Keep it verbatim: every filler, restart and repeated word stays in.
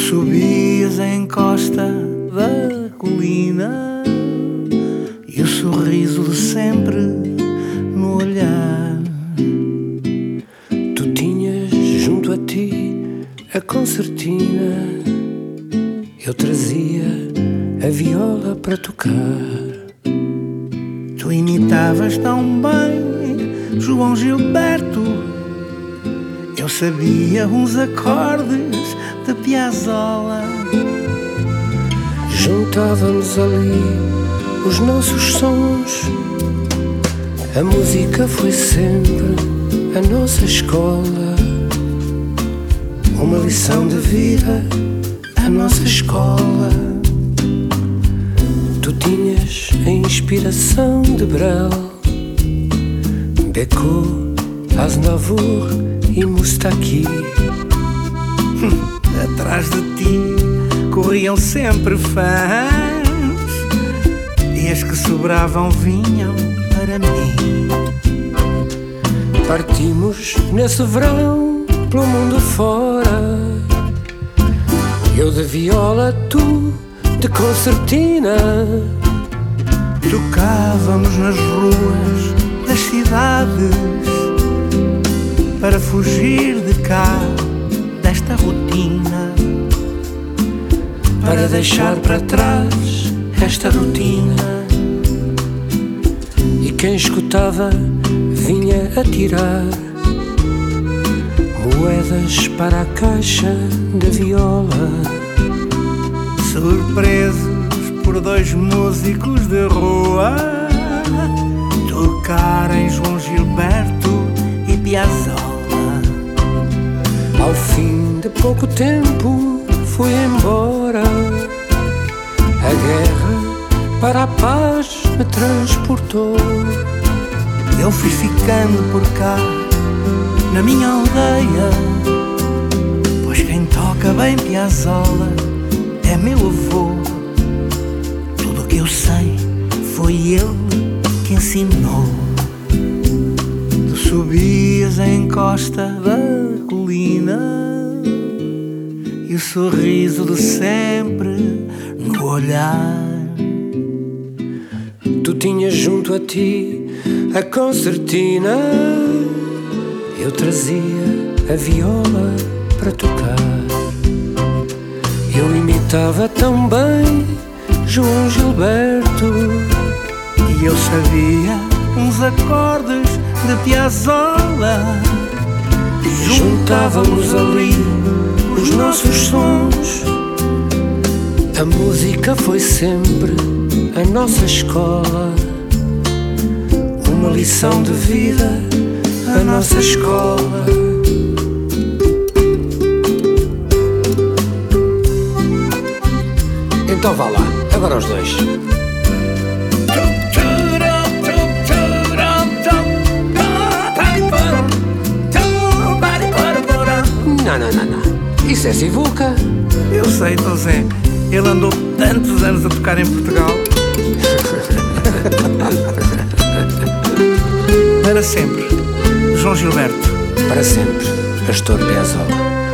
Subias a encosta da colina e o sorriso de sempre no olhar. Tu tinhas junto a ti a concertina, eu trazia a viola para tocar. Tu imitavas tão bem João Gilberto, eu sabia uns acordes de Piazzolla. Juntávamos ali os nossos sons, a música foi sempre a nossa escola. Uma lição de vida, a nossa escola. Tu tinhas a inspiração de Brel, Becot, Aznavour e Moustaki. Atrás de ti corriam sempre fãs e as que sobravam vinham para mim. Partimos nesse verão pelo mundo fora, eu de viola, tu de concertina. Tocávamos nas ruas das cidades para fugir de cá, desta rotina, para deixar para trás esta rotina. E quem escutava vinha a tirar moedas para a caixa da viola. Surpresos por dois músicos de rua tocarem João Gilberto e Piazzolla. Ao fim de pouco tempo fui embora, a guerra para a paz me transportou. Eu fui ficando por cá, na minha aldeia, pois quem toca bem Piazzolla é meu avô. Tudo o que eu sei foi ele que ensinou. Tu subias a encosta da colina e o sorriso de sempre no olhar. Tu tinhas junto a ti a concertina, eu trazia a viola para tocar. Eu imitava tão bem João Gilberto e eu sabia uns acordes de Piazzolla. Juntávamos ali os nossos sons, a música foi sempre a nossa escola. Uma lição de vida, a nossa escola. Então vá lá, agora os dois. Não, não, não, não. Isso é Sivuca. Eu sei, Dom Zé. Ele andou tantos anos a tocar em Portugal. Para sempre, João Gilberto. Para sempre, Astor Piazzolla.